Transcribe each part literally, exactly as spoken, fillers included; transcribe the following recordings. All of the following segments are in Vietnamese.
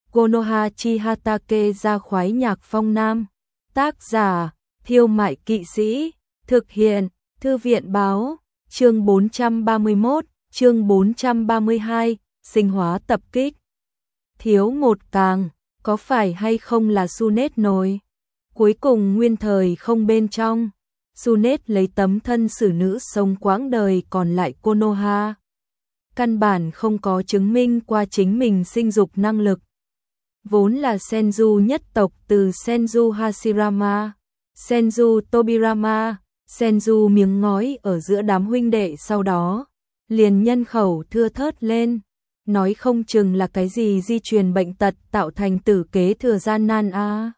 Konoha Chihatake ra khoái nhạc phong nam. Tác giả, Thiêu Mại Kỵ Sĩ. Thực hiện, Thư viện Báo. Chương bốn trăm ba mươi mốt, chương bốn trăm ba mươi hai, sinh hóa tập kích. Thiếu một càng, có phải hay không là Sunet nồi? Cuối cùng nguyên thời không bên trong. Sunet lấy tấm thân xử nữ sống quãng đời còn lại Konoha. Căn bản không có chứng minh qua chính mình sinh dục năng lực. Vốn là Senju nhất tộc từ Senju Hashirama, Senju Tobirama, Senju miếng ngói ở giữa đám huynh đệ sau đó, liền nhân khẩu thưa thớt lên, nói không chừng là cái gì di truyền bệnh tật tạo thành tử kế thừa gian nan a. À.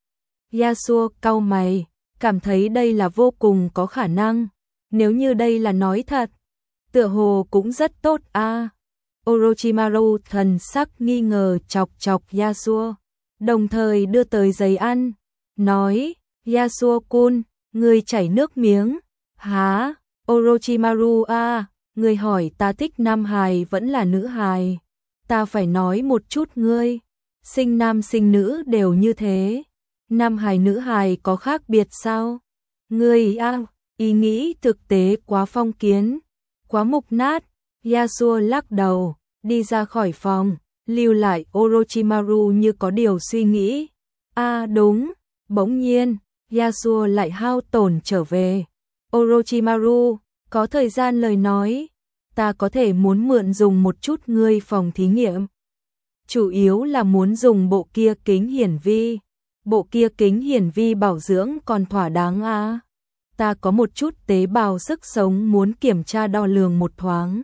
Yasuo cau mày, cảm thấy đây là vô cùng có khả năng, nếu như đây là nói thật, tựa hồ cũng rất tốt a. À. Orochimaru thần sắc nghi ngờ chọc chọc Yasuo, đồng thời đưa tới giấy ăn, nói, Yasuo-kun, ngươi chảy nước miếng, há, Orochimaru a, à, ngươi hỏi ta thích nam hài vẫn là nữ hài, ta phải nói một chút ngươi, sinh nam sinh nữ đều như thế, nam hài nữ hài có khác biệt sao? Ngươi a, à, ý nghĩ thực tế quá phong kiến, quá mục nát. Yasuo lắc đầu, đi ra khỏi phòng, lưu lại Orochimaru như có điều suy nghĩ. A à, đúng, bỗng nhiên, Yasuo lại hao tổn trở về. Orochimaru, có thời gian lời nói, ta có thể muốn mượn dùng một chút ngươi phòng thí nghiệm. Chủ yếu là muốn dùng bộ kia kính hiển vi. Bộ kia kính hiển vi bảo dưỡng còn thỏa đáng à. Ta có một chút tế bào sức sống muốn kiểm tra đo lường một thoáng.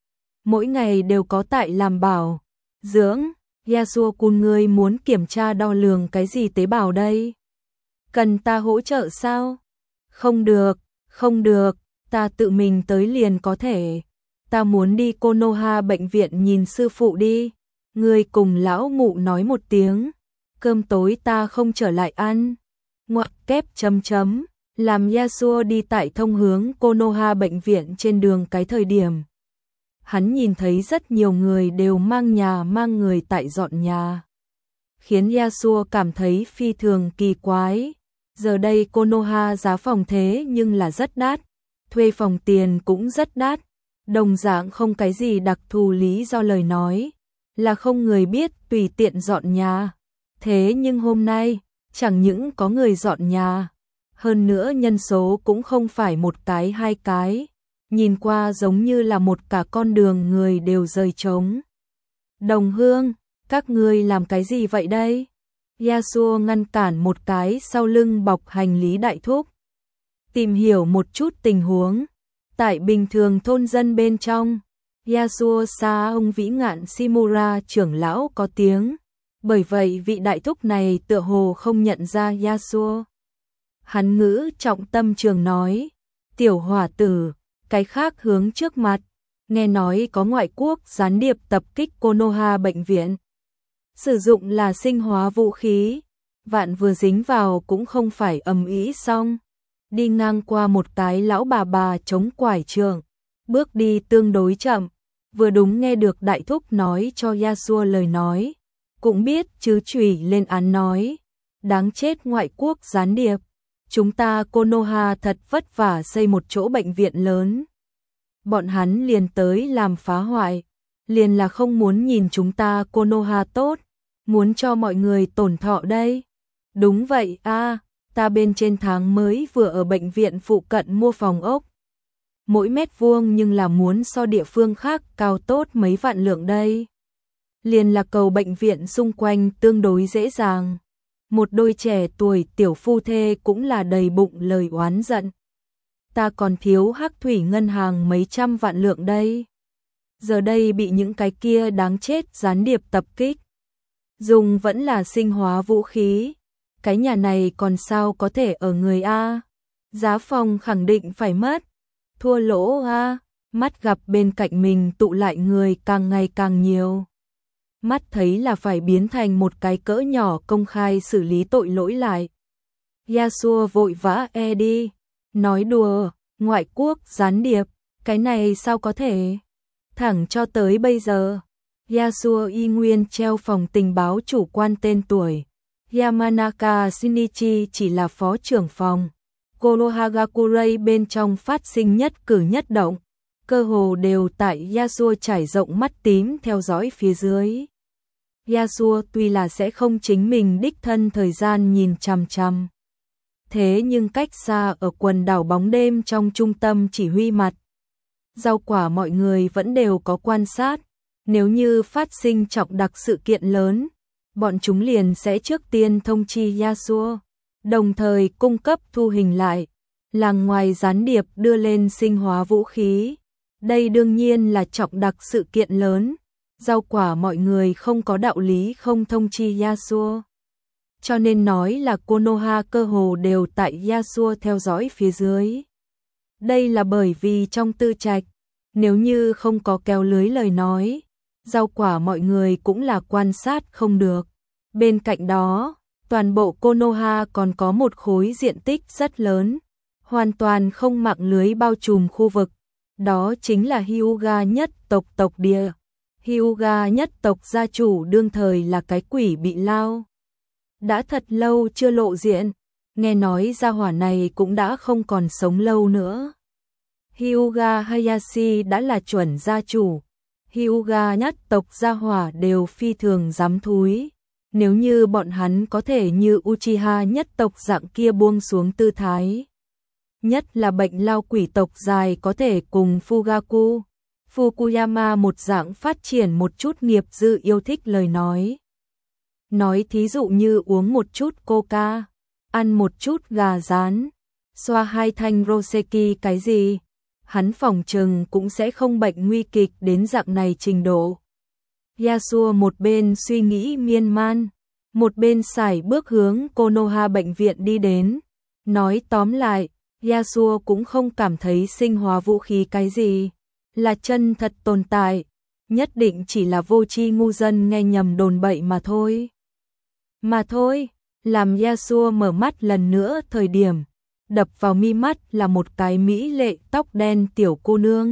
Mỗi ngày đều có tại làm bảo dưỡng. Yasuo-kun ngươi muốn kiểm tra đo lường cái gì tế bào đây? Cần ta hỗ trợ sao? Không được, không được, ta tự mình tới liền có thể. Ta muốn đi Konoha bệnh viện nhìn sư phụ đi. Ngươi cùng lão mụ nói một tiếng. Cơm tối ta không trở lại ăn. Ngoặc kép chấm chấm. Làm Yasuo đi tại thông hướng Konoha bệnh viện trên đường cái thời điểm. Hắn nhìn thấy rất nhiều người đều mang nhà mang người tại dọn nhà. Khiến Yasuo cảm thấy phi thường kỳ quái. Giờ đây Konoha giá phòng thế nhưng là rất đắt. Thuê phòng tiền cũng rất đắt. Đồng dạng không cái gì đặc thù lý do lời nói. Là không người biết tùy tiện dọn nhà. Thế nhưng hôm nay, chẳng những có người dọn nhà. Hơn nữa nhân số cũng không phải một cái hai cái. Nhìn qua giống như là một cả con đường người đều rời trống. Đồng hương, các ngươi làm cái gì vậy đây? Yasuo ngăn cản một cái sau lưng bọc hành lý đại thúc. Tìm hiểu một chút tình huống. Tại bình thường thôn dân bên trong, Yasuo xa ông vĩ ngạn Shimura trưởng lão có tiếng. Bởi vậy vị đại thúc này tựa hồ không nhận ra Yasuo. Hắn ngữ trọng tâm trường nói, tiểu hỏa tử, cái khác hướng trước mặt, nghe nói có ngoại quốc gián điệp tập kích Konoha bệnh viện. Sử dụng là sinh hóa vũ khí, vạn vừa dính vào cũng không phải ầm ĩ xong. Đi ngang qua một cái lão bà bà chống quải trường, bước đi tương đối chậm, vừa đúng nghe được đại thúc nói cho Yasuo lời nói, cũng biết chứ chùy lên án nói, đáng chết ngoại quốc gián điệp. Chúng ta Konoha thật vất vả xây một chỗ bệnh viện lớn. Bọn hắn liền tới làm phá hoại, liền là không muốn nhìn chúng ta Konoha tốt, muốn cho mọi người tổn thọ đây. Đúng vậy a, à, ta bên trên tháng mới vừa ở bệnh viện phụ cận mua phòng ốc. Mỗi mét vuông nhưng là muốn so địa phương khác cao tốt mấy vạn lượng đây. Liền là cầu bệnh viện xung quanh tương đối dễ dàng. Một đôi trẻ tuổi tiểu phu thê cũng là đầy bụng lời oán giận. Ta còn thiếu hắc thủy ngân hàng mấy trăm vạn lượng đây. Giờ đây bị những cái kia đáng chết gián điệp tập kích. Dùng vẫn là sinh hóa vũ khí. Cái nhà này còn sao có thể ở người A. Giá phòng khẳng định phải mất. Thua lỗ A. Mắt gặp bên cạnh mình tụ lại người càng ngày càng nhiều. Mắt thấy là phải biến thành một cái cỡ nhỏ công khai xử lý tội lỗi lại. Yasuo vội vã e đi, nói đùa, ngoại quốc gián điệp, cái này sao có thể? Thẳng cho tới bây giờ, Yasuo y nguyên treo phòng tình báo chủ quan tên tuổi. Yamanaka Shinichi chỉ là phó trưởng phòng. Konohagakure bên trong phát sinh nhất cử nhất động, cơ hồ đều tại Yasuo trải rộng mắt tím theo dõi phía dưới. Yasuo tuy là sẽ không chính mình đích thân thời gian nhìn chằm chằm, thế nhưng cách xa ở quần đảo bóng đêm trong trung tâm chỉ huy mặt rau quả mọi người vẫn đều có quan sát. Nếu như phát sinh trọng đặc sự kiện lớn, bọn chúng liền sẽ trước tiên thông chi Yasuo, đồng thời cung cấp thu hình lại, làng ngoài gián điệp đưa lên sinh hóa vũ khí. Đây đương nhiên là trọng đặc sự kiện lớn, rau quả mọi người không có đạo lý không thông chi Yasuo. Cho nên nói là Konoha cơ hồ đều tại Yasuo theo dõi phía dưới. Đây là bởi vì trong tư trạch, nếu như không có kéo lưới lời nói, rau quả mọi người cũng là quan sát không được. Bên cạnh đó, toàn bộ Konoha còn có một khối diện tích rất lớn, hoàn toàn không mạng lưới bao trùm khu vực. Đó chính là Hyuga nhất tộc tộc địa. Hyuga nhất tộc gia chủ đương thời là cái quỷ bị lao. Đã thật lâu chưa lộ diện, nghe nói gia hỏa này cũng đã không còn sống lâu nữa. Hyuga Hayashi đã là chuẩn gia chủ. Hyuga nhất tộc gia hỏa đều phi thường dám thúi. Nếu như bọn hắn có thể như Uchiha nhất tộc dạng kia buông xuống tư thái. Nhất là bệnh lao quỷ tộc dài có thể cùng Fugaku, Fukuyama một dạng phát triển một chút nghiệp dư yêu thích lời nói. Nói thí dụ như uống một chút coca, ăn một chút gà rán, xoa hai thanh Roseki cái gì, hắn phỏng chừng cũng sẽ không bệnh nguy kịch đến dạng này trình độ. Yasuo một bên suy nghĩ miên man, một bên sải bước hướng Konoha bệnh viện đi đến. Nói tóm lại, Yasuo cũng không cảm thấy sinh hóa vũ khí cái gì là chân thật tồn tại, nhất định chỉ là vô tri ngu dân nghe nhầm đồn bậy mà thôi. Mà thôi, làm Yasuo mở mắt lần nữa thời điểm, đập vào mi mắt là một cái mỹ lệ tóc đen tiểu cô nương.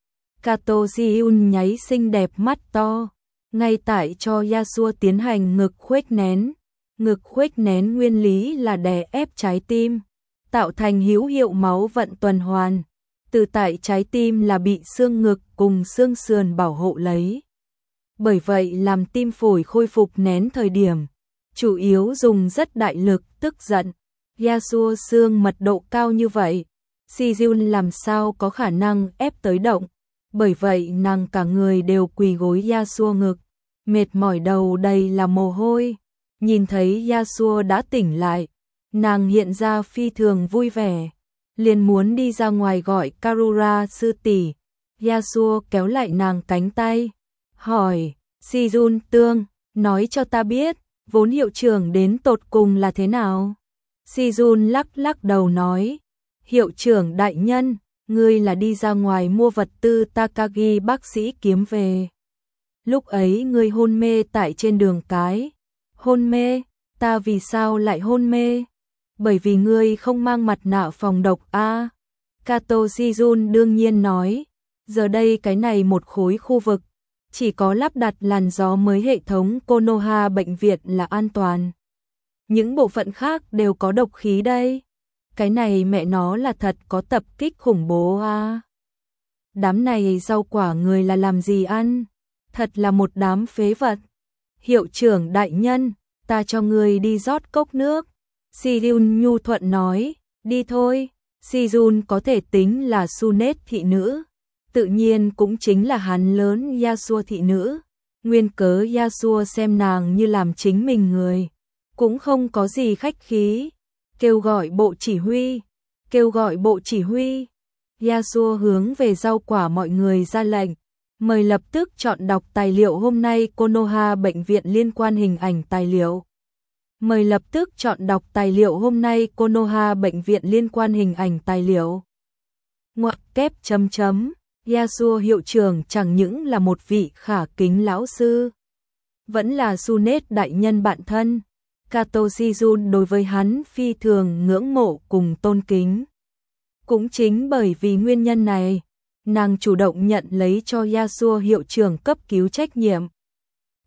Kato Ji-un nháy xinh đẹp mắt to, ngay tại cho Yasuo tiến hành ngực khuếch nén. Ngực khuếch nén nguyên lý là đè ép trái tim, tạo thành hữu hiệu máu vận tuần hoàn. Từ tại trái tim là bị xương ngực cùng xương sườn bảo hộ lấy. Bởi vậy làm tim phổi khôi phục nén thời điểm, chủ yếu dùng rất đại lực, tức giận. Yasuo xương mật độ cao như vậy, Shizun làm sao có khả năng ép tới động. Bởi vậy nàng cả người đều quỳ gối Yasuo ngực, mệt mỏi đầu đầy là mồ hôi. Nhìn thấy Yasuo đã tỉnh lại, nàng hiện ra phi thường vui vẻ, liền muốn đi ra ngoài gọi Karura sư tỷ. Yasuo kéo lại nàng cánh tay, hỏi, Shizun tương, nói cho ta biết, vốn hiệu trưởng đến tột cùng là thế nào? Shizun lắc lắc đầu nói, hiệu trưởng đại nhân, ngươi là đi ra ngoài mua vật tư Takagi bác sĩ kiếm về. Lúc ấy ngươi hôn mê tại trên đường cái. Hôn mê? Ta vì sao lại hôn mê? Bởi vì ngươi không mang mặt nạ phòng độc a. À, Kato Shizun đương nhiên nói, giờ đây cái này một khối khu vực, chỉ có lắp đặt làn gió mới hệ thống Konoha bệnh viện là an toàn. Những bộ phận khác đều có độc khí đây. Cái này mẹ nó là thật có tập kích khủng bố a. À. Đám này rau quả người là làm gì ăn? Thật là một đám phế vật. Hiệu trưởng đại nhân, ta cho người đi rót cốc nước. Shizun nhu thuận nói, đi thôi. Shizun có thể tính là Sunet thị nữ, tự nhiên cũng chính là hắn lớn Yasuo thị nữ. Nguyên cớ Yasuo xem nàng như làm chính mình người, cũng không có gì khách khí. Kêu gọi bộ chỉ huy, kêu gọi bộ chỉ huy. Yasuo hướng về rau quả mọi người ra lệnh, mời lập tức chọn đọc tài liệu hôm nay Konoha bệnh viện liên quan hình ảnh tài liệu. Mời lập tức chọn đọc tài liệu hôm nay Konoha bệnh viện liên quan hình ảnh tài liệu. Ngoặc kép chấm chấm, Yasuo hiệu trưởng chẳng những là một vị khả kính lão sư, vẫn là Sunet đại nhân bạn thân. Kato Shizun đối với hắn phi thường ngưỡng mộ cùng tôn kính. Cũng chính bởi vì nguyên nhân này, nàng chủ động nhận lấy cho Yasuo hiệu trưởng cấp cứu trách nhiệm.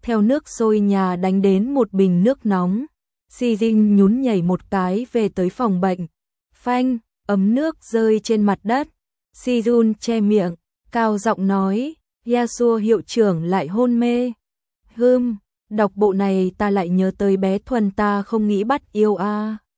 theo nước sôi nhà đánh đến một bình nước nóng. Si Jin nhún nhảy một cái về tới phòng bệnh. Phanh, ấm nước rơi trên mặt đất. Si Jun che miệng, cao giọng nói, Yasuo hiệu trưởng lại hôn mê. Hừm, đọc bộ này ta lại nhớ tới bé Thuần ta không nghĩ bắt yêu a. À.